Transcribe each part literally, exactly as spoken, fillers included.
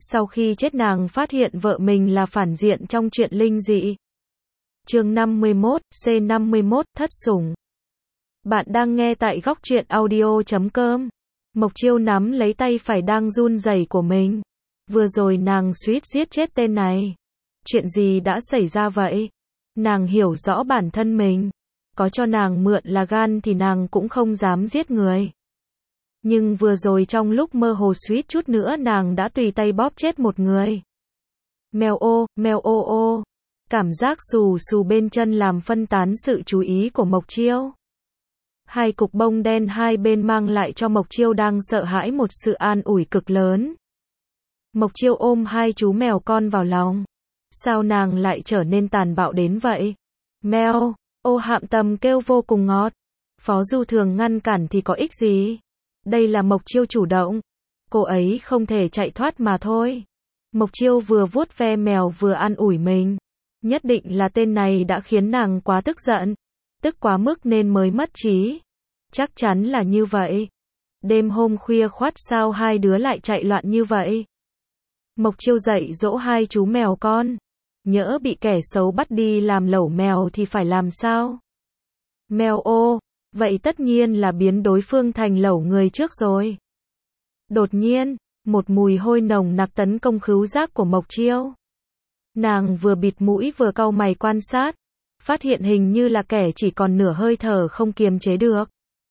Sau khi chết nàng phát hiện vợ mình là phản diện trong chuyện linh dị. Chương năm mươi mốt, C năm mươi mốt, thất sủng. Bạn đang nghe tại góc truyện audio chấm com. Mộc Chiêu nắm lấy tay phải đang run rẩy của mình. Vừa rồi nàng suýt giết chết tên này. Chuyện gì đã xảy ra vậy? Nàng hiểu rõ bản thân mình. Có cho nàng mượn là gan thì nàng cũng không dám giết người. Nhưng vừa rồi trong lúc mơ hồ suýt chút nữa nàng đã tùy tay bóp chết một người. Mèo ô, mèo ô ô. Cảm giác xù xù bên chân làm phân tán sự chú ý của Mộc Chiêu. Hai cục bông đen hai bên mang lại cho Mộc Chiêu đang sợ hãi một sự an ủi cực lớn. Mộc Chiêu ôm hai chú mèo con vào lòng. Sao nàng lại trở nên tàn bạo đến vậy? Mèo, ô Hạm Tầm kêu vô cùng ngọt. Phó Du Thường ngăn cản thì có ích gì? Đây là Mộc Chiêu chủ động. Cô ấy không thể chạy thoát mà thôi. Mộc Chiêu vừa vuốt ve mèo vừa an ủi mình. Nhất định là tên này đã khiến nàng quá tức giận. Tức quá mức nên mới mất trí. Chắc chắn là như vậy. Đêm hôm khuya khoắt sao hai đứa lại chạy loạn như vậy? Mộc Chiêu dạy dỗ hai chú mèo con. Nhỡ bị kẻ xấu bắt đi làm lẩu mèo thì phải làm sao? Mèo ô, vậy tất nhiên là biến đối phương thành lẩu người trước rồi. Đột nhiên, một mùi hôi nồng nặc tấn công khứu giác của Mộc Chiêu. Nàng vừa bịt mũi vừa cau mày quan sát. Phát hiện hình như là kẻ chỉ còn nửa hơi thở không kiềm chế được.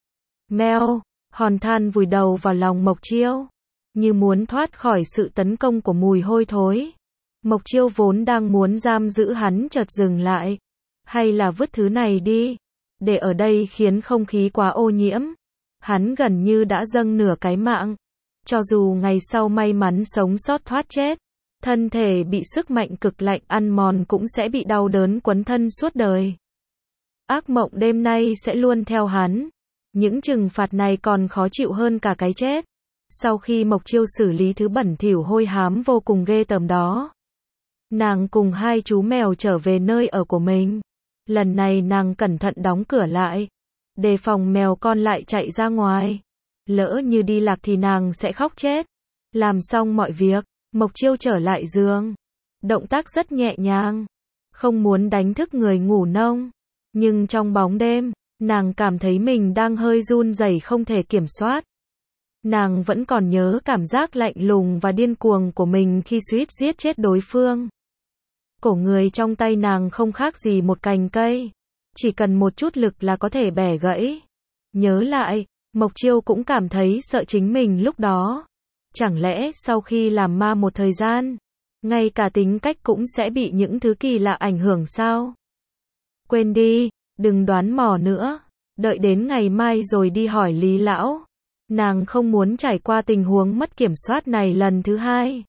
Mèo, hòn than vùi đầu vào lòng Mộc Chiêu. Như muốn thoát khỏi sự tấn công của mùi hôi thối. Mộc Chiêu vốn đang muốn giam giữ hắn chợt dừng lại. Hay là vứt thứ này đi. Để ở đây khiến không khí quá ô nhiễm. Hắn gần như đã dâng nửa cái mạng. Cho dù ngày sau may mắn sống sót thoát chết. Thân thể bị sức mạnh cực lạnh ăn mòn cũng sẽ bị đau đớn quấn thân suốt đời. Ác mộng đêm nay sẽ luôn theo hắn. Những trừng phạt này còn khó chịu hơn cả cái chết. Sau khi Mộc Chiêu xử lý thứ bẩn thỉu hôi hám vô cùng ghê tởm đó. Nàng cùng hai chú mèo trở về nơi ở của mình. Lần này nàng cẩn thận đóng cửa lại. Đề phòng mèo con lại chạy ra ngoài. Lỡ như đi lạc thì nàng sẽ khóc chết. Làm xong mọi việc. Mộc Chiêu trở lại giường. Động tác rất nhẹ nhàng. Không muốn đánh thức người ngủ nông. Nhưng trong bóng đêm, nàng cảm thấy mình đang hơi run rẩy không thể kiểm soát. Nàng vẫn còn nhớ cảm giác lạnh lùng và điên cuồng của mình khi suýt giết chết đối phương. Cổ người trong tay nàng không khác gì một cành cây. Chỉ cần một chút lực là có thể bẻ gãy. Nhớ lại, Mộc Chiêu cũng cảm thấy sợ chính mình lúc đó. Chẳng lẽ sau khi làm ma một thời gian, ngay cả tính cách cũng sẽ bị những thứ kỳ lạ ảnh hưởng sao? Quên đi, đừng đoán mò nữa. Đợi đến ngày mai rồi đi hỏi Lý Lão. Nàng không muốn trải qua tình huống mất kiểm soát này lần thứ hai.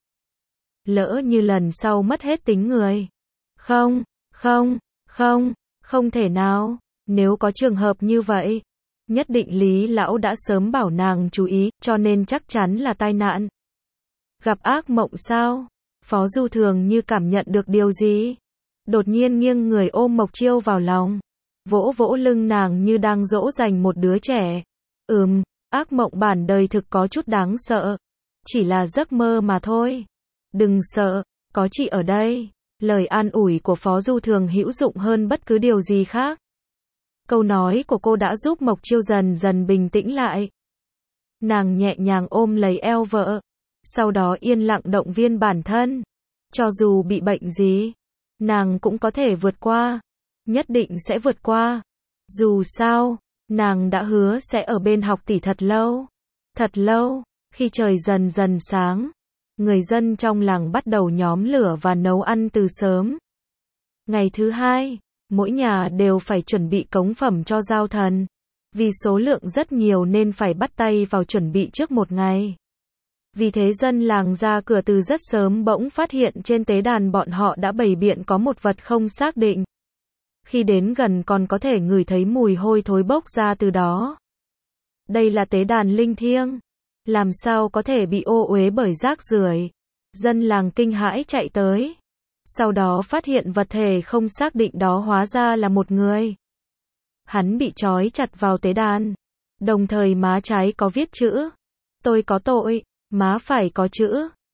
Lỡ như lần sau mất hết tính người. Không, không, không, không thể nào. Nếu có trường hợp như vậy, nhất định Lý Lão đã sớm bảo nàng chú ý, cho nên chắc chắn là tai nạn. Gặp ác mộng sao? Phó Du Thường như cảm nhận được điều gì. Đột nhiên nghiêng người ôm Mộc Chiêu vào lòng. Vỗ vỗ lưng nàng như đang dỗ dành một đứa trẻ. Ừm, ác mộng bản đời thực có chút đáng sợ. Chỉ là giấc mơ mà thôi. Đừng sợ, có chị ở đây. Lời an ủi của Phó Du Thường hữu dụng hơn bất cứ điều gì khác. Câu nói của cô đã giúp Mộc Chiêu dần dần bình tĩnh lại. Nàng nhẹ nhàng ôm lấy eo vợ. Sau đó yên lặng động viên bản thân. Cho dù bị bệnh gì, nàng cũng có thể vượt qua. Nhất định sẽ vượt qua. Dù sao, nàng đã hứa sẽ ở bên học tỷ thật lâu. Thật lâu, khi trời dần dần sáng, người dân trong làng bắt đầu nhóm lửa và nấu ăn từ sớm. Ngày thứ hai, mỗi nhà đều phải chuẩn bị cống phẩm cho giao thần. Vì số lượng rất nhiều nên phải bắt tay vào chuẩn bị trước một ngày. Vì thế dân làng ra cửa từ rất sớm bỗng phát hiện trên tế đàn bọn họ đã bày biện có một vật không xác định. Khi đến gần còn có thể ngửi thấy mùi hôi thối bốc ra từ đó. Đây là tế đàn linh thiêng. Làm sao có thể bị ô uế bởi rác rưởi? Dân làng kinh hãi chạy tới. Sau đó phát hiện vật thể không xác định đó hóa ra là một người. Hắn bị trói chặt vào tế đàn. Đồng thời má trái có viết chữ. Tôi có tội. Má phải có chữ.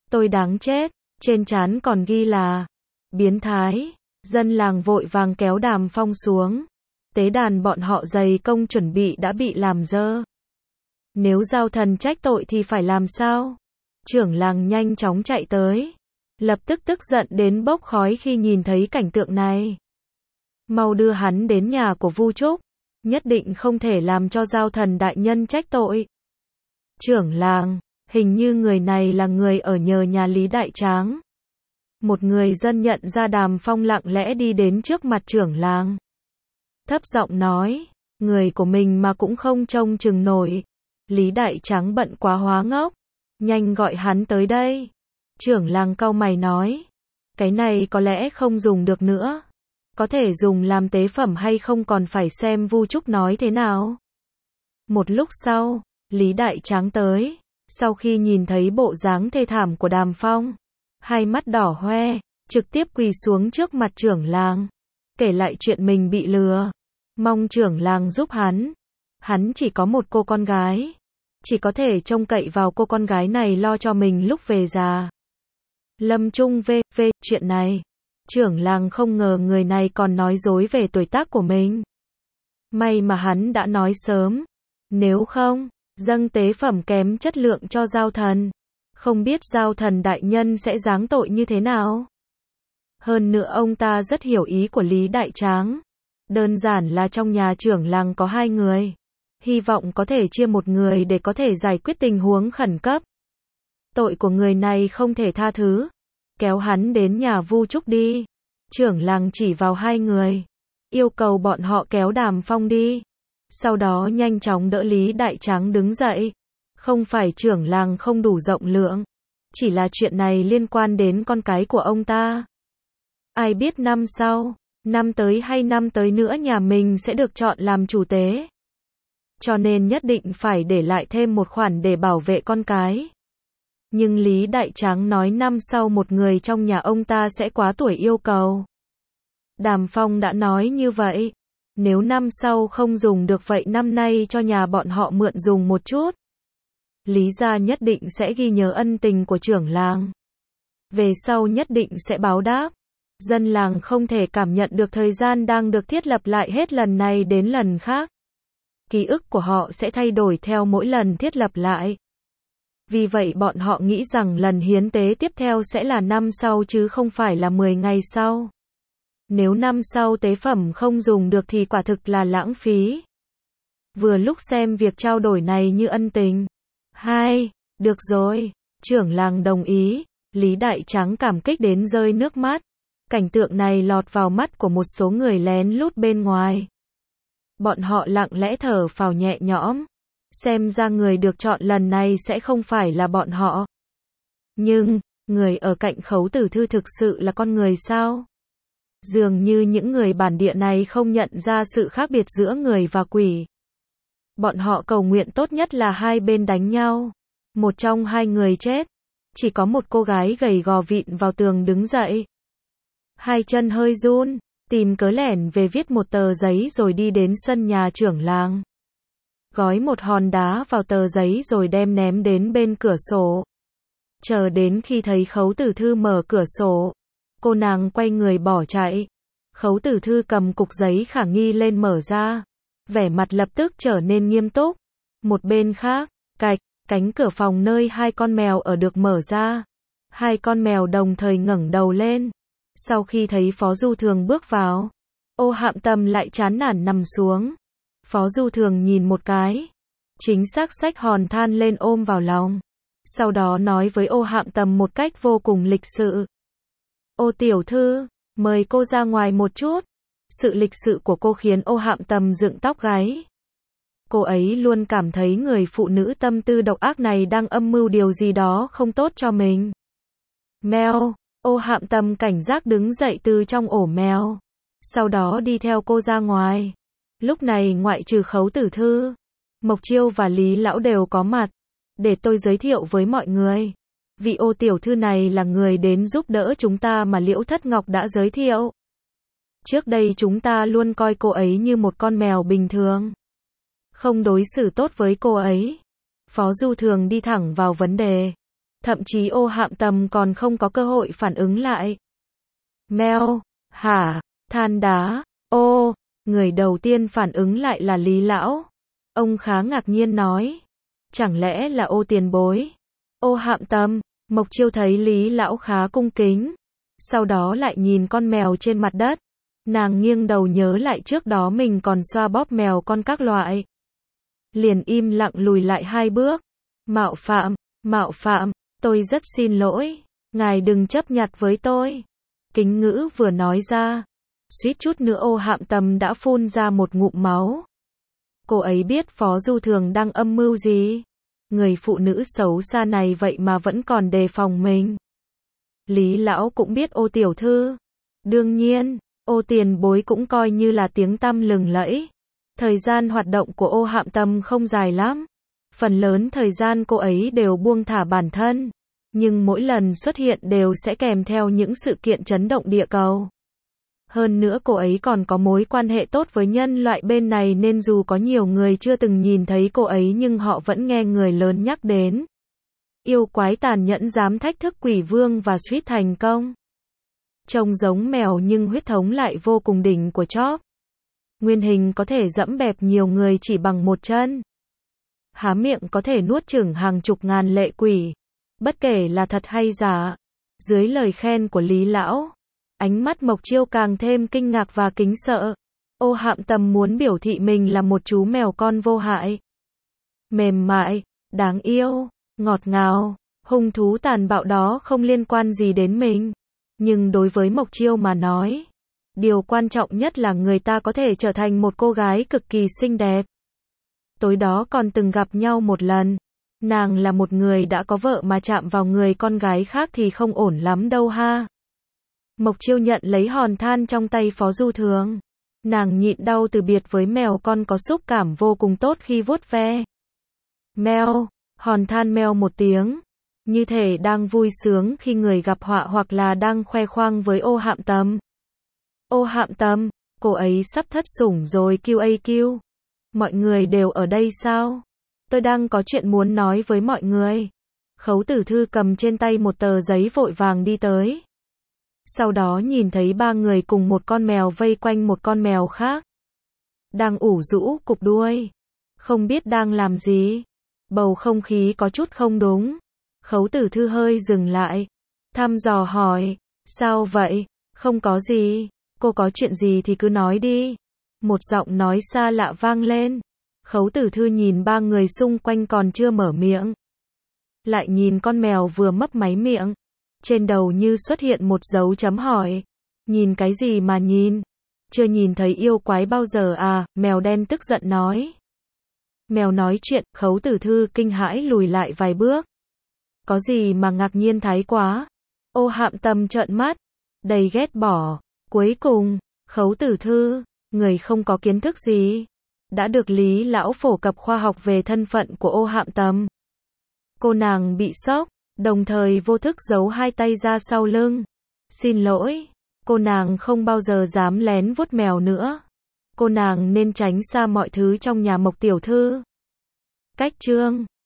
Tôi đáng chết, trên trán còn ghi là biến thái. Dân làng vội vàng kéo Đàm Phong xuống. Tế đàn bọn họ dày công chuẩn bị đã bị làm dơ. Nếu giao thần trách tội thì phải làm sao? Trưởng làng nhanh chóng chạy tới. Lập tức tức giận đến bốc khói khi nhìn thấy cảnh tượng này. Mau đưa hắn đến nhà của Vu Trúc. Nhất định không thể làm cho giao thần đại nhân trách tội. Trưởng làng, hình như người này là người ở nhờ nhà Lý Đại Tráng. Một người dân nhận ra Đàm Phong lặng lẽ đi đến trước mặt trưởng làng. Thấp giọng nói, người của mình mà cũng không trông chừng nổi. Lý Đại Tráng bận quá hóa ngốc. Nhanh gọi hắn tới đây. Trưởng làng cau mày nói, cái này có lẽ không dùng được nữa. Có thể dùng làm tế phẩm hay không còn phải xem Vu Trúc nói thế nào. Một lúc sau, Lý Đại Tráng tới. Sau khi nhìn thấy bộ dáng thê thảm của Đàm Phong, hai mắt đỏ hoe, trực tiếp quỳ xuống trước mặt trưởng làng. Kể lại chuyện mình bị lừa. Mong trưởng làng giúp hắn. Hắn chỉ có một cô con gái. Chỉ có thể trông cậy vào cô con gái này lo cho mình lúc về già. Lâm Trung vê vê chuyện này. Trưởng làng không ngờ người này còn nói dối về tuổi tác của mình. May mà hắn đã nói sớm. Nếu không, dâng tế phẩm kém chất lượng cho giao thần. Không biết giao thần đại nhân sẽ giáng tội như thế nào. Hơn nữa ông ta rất hiểu ý của Lý Đại Tráng. Đơn giản là trong nhà trưởng làng có hai người. Hy vọng có thể chia một người để có thể giải quyết tình huống khẩn cấp. Tội của người này không thể tha thứ. Kéo hắn đến nhà Vu Trúc đi. Trưởng làng chỉ vào hai người. Yêu cầu bọn họ kéo Đàm Phong đi. Sau đó nhanh chóng đỡ Lý Đại Tráng đứng dậy. Không phải trưởng làng không đủ rộng lượng. Chỉ là chuyện này liên quan đến con cái của ông ta. Ai biết năm sau, năm tới hay năm tới nữa nhà mình sẽ được chọn làm chủ tế. Cho nên nhất định phải để lại thêm một khoản để bảo vệ con cái. Nhưng Lý Đại Tráng nói năm sau một người trong nhà ông ta sẽ quá tuổi yêu cầu. Đàm Phong đã nói như vậy. Nếu năm sau không dùng được vậy năm nay cho nhà bọn họ mượn dùng một chút. Lý gia nhất định sẽ ghi nhớ ân tình của trưởng làng. Về sau nhất định sẽ báo đáp. Dân làng không thể cảm nhận được thời gian đang được thiết lập lại hết lần này đến lần khác. Ký ức của họ sẽ thay đổi theo mỗi lần thiết lập lại. Vì vậy bọn họ nghĩ rằng lần hiến tế tiếp theo sẽ là năm sau chứ không phải là mười ngày sau. Nếu năm sau tế phẩm không dùng được thì quả thực là lãng phí. Vừa lúc xem việc trao đổi này như ân tình. Hai, được rồi, trưởng làng đồng ý. Lý Đại Tráng cảm kích đến rơi nước mắt. Cảnh tượng này lọt vào mắt của một số người lén lút bên ngoài. Bọn họ lặng lẽ thở phào nhẹ nhõm. Xem ra người được chọn lần này sẽ không phải là bọn họ. Nhưng, người ở cạnh Khấu Tử Thư thực sự là con người sao? Dường như những người bản địa này không nhận ra sự khác biệt giữa người và quỷ. Bọn họ cầu nguyện tốt nhất là hai bên đánh nhau. Một trong hai người chết. Chỉ có một cô gái gầy gò vịn vào tường đứng dậy. Hai chân hơi run, tìm cớ lẻn về viết một tờ giấy rồi đi đến sân nhà trưởng làng. Gói một hòn đá vào tờ giấy rồi đem ném đến bên cửa sổ. Chờ đến khi thấy Khấu Tử Thư mở cửa sổ. Cô nàng quay người bỏ chạy. Khấu Tử Thư cầm cục giấy khả nghi lên mở ra. Vẻ mặt lập tức trở nên nghiêm túc. Một bên khác, cạch, cánh cửa phòng nơi hai con mèo ở được mở ra. Hai con mèo đồng thời ngẩng đầu lên. Sau khi thấy Phó Du Thường bước vào, Ô Hạm Tâm lại chán nản nằm xuống. Phó Du Thường nhìn một cái, chính xác xách hòn than lên ôm vào lòng. Sau đó nói với Ô Hạm Tâm một cách vô cùng lịch sự. Ô tiểu thư, mời cô ra ngoài một chút. Sự lịch sự của cô khiến Ô Hạm Tâm dựng tóc gáy. Cô ấy luôn cảm thấy người phụ nữ tâm tư độc ác này đang âm mưu điều gì đó không tốt cho mình. Mèo, Ô Hạm Tâm cảnh giác đứng dậy từ trong ổ mèo. Sau đó đi theo cô ra ngoài. Lúc này ngoại trừ Khấu Tử Thư, Mộc Chiêu và Lý Lão đều có mặt. Để tôi giới thiệu với mọi người. Vị Ô tiểu thư này là người đến giúp đỡ chúng ta mà Liễu Thất Ngọc đã giới thiệu. Trước đây chúng ta luôn coi cô ấy như một con mèo bình thường. Không đối xử tốt với cô ấy. Phó Du Thường đi thẳng vào vấn đề. Thậm chí Ô Hạm Tầm còn không có cơ hội phản ứng lại. Mèo, hả, than đá, ô, người đầu tiên phản ứng lại là Lý Lão. Ông khá ngạc nhiên nói, chẳng lẽ là Ô tiền bối? Ô Hạm Tầm, Mộc Chiêu thấy Lý Lão khá cung kính, sau đó lại nhìn con mèo trên mặt đất. Nàng nghiêng đầu nhớ lại trước đó mình còn xoa bóp mèo con các loại. Liền im lặng lùi lại hai bước. Mạo phạm, mạo phạm, tôi rất xin lỗi, ngài đừng chấp nhặt với tôi. Kính ngữ vừa nói ra, suýt chút nữa Ô Hạm Tầm đã phun ra một ngụm máu. Cô ấy biết Phó Du Thường đang âm mưu gì. Người phụ nữ xấu xa này vậy mà vẫn còn đề phòng mình. Lý Lão cũng biết Ô tiểu thư. Đương nhiên, Ô tiền bối cũng coi như là tiếng tăm lừng lẫy. Thời gian hoạt động của Ô Hạm Tầm không dài lắm. Phần lớn thời gian cô ấy đều buông thả bản thân. Nhưng mỗi lần xuất hiện đều sẽ kèm theo những sự kiện chấn động địa cầu. Hơn nữa cô ấy còn có mối quan hệ tốt với nhân loại bên này nên dù có nhiều người chưa từng nhìn thấy cô ấy nhưng họ vẫn nghe người lớn nhắc đến. Yêu quái tàn nhẫn dám thách thức quỷ vương và suýt thành công. Trông giống mèo nhưng huyết thống lại vô cùng đỉnh của chóp. Nguyên hình có thể dẫm bẹp nhiều người chỉ bằng một chân. Há miệng có thể nuốt chửng hàng chục ngàn lệ quỷ. Bất kể là thật hay giả. Dưới lời khen của Lý Lão, ánh mắt Mộc Chiêu càng thêm kinh ngạc và kính sợ. Ô Hạm Tầm muốn biểu thị mình là một chú mèo con vô hại. Mềm mại, đáng yêu, ngọt ngào, hung thú tàn bạo đó không liên quan gì đến mình. Nhưng đối với Mộc Chiêu mà nói, điều quan trọng nhất là người ta có thể trở thành một cô gái cực kỳ xinh đẹp. Tối đó còn từng gặp nhau một lần. Nàng là một người đã có vợ mà chạm vào người con gái khác thì không ổn lắm đâu ha. Mộc Chiêu nhận lấy hòn than trong tay Phó Du Thường. Nàng nhịn đau từ biệt với mèo con có xúc cảm vô cùng tốt khi vuốt ve. Mèo, hòn than meo một tiếng. Như thể đang vui sướng khi người gặp họa hoặc là đang khoe khoang với Ô Hạm Tầm. Ô Hạm Tầm, cô ấy sắp thất sủng rồi quy a quy. Mọi người đều ở đây sao? Tôi đang có chuyện muốn nói với mọi người. Khấu Tử Thư cầm trên tay một tờ giấy vội vàng đi tới. Sau đó nhìn thấy ba người cùng một con mèo vây quanh một con mèo khác. Đang ủ rũ cụp đuôi. Không biết đang làm gì. Bầu không khí có chút không đúng. Khấu Tử Thư hơi dừng lại. Thăm dò hỏi. Sao vậy? Không có gì. Cô có chuyện gì thì cứ nói đi. Một giọng nói xa lạ vang lên. Khấu Tử Thư nhìn ba người xung quanh còn chưa mở miệng. Lại nhìn con mèo vừa mấp máy miệng. Trên đầu như xuất hiện một dấu chấm hỏi. Nhìn cái gì mà nhìn? Chưa nhìn thấy yêu quái bao giờ à? Mèo đen tức giận nói. Mèo nói chuyện, Khấu Tử Thư kinh hãi lùi lại vài bước. Có gì mà ngạc nhiên thái quá? Ô Hạm Tầm trợn mắt, đầy ghét bỏ. Cuối cùng, Khấu Tử Thư, người không có kiến thức gì, đã được Lý Lão phổ cập khoa học về thân phận của Ô Hạm Tầm. Cô nàng bị sốc, đồng thời vô thức giấu hai tay ra sau lưng. Xin lỗi, cô nàng không bao giờ dám lén vuốt mèo nữa. Cô nàng nên tránh xa mọi thứ trong nhà Mộc tiểu thư. Cách chương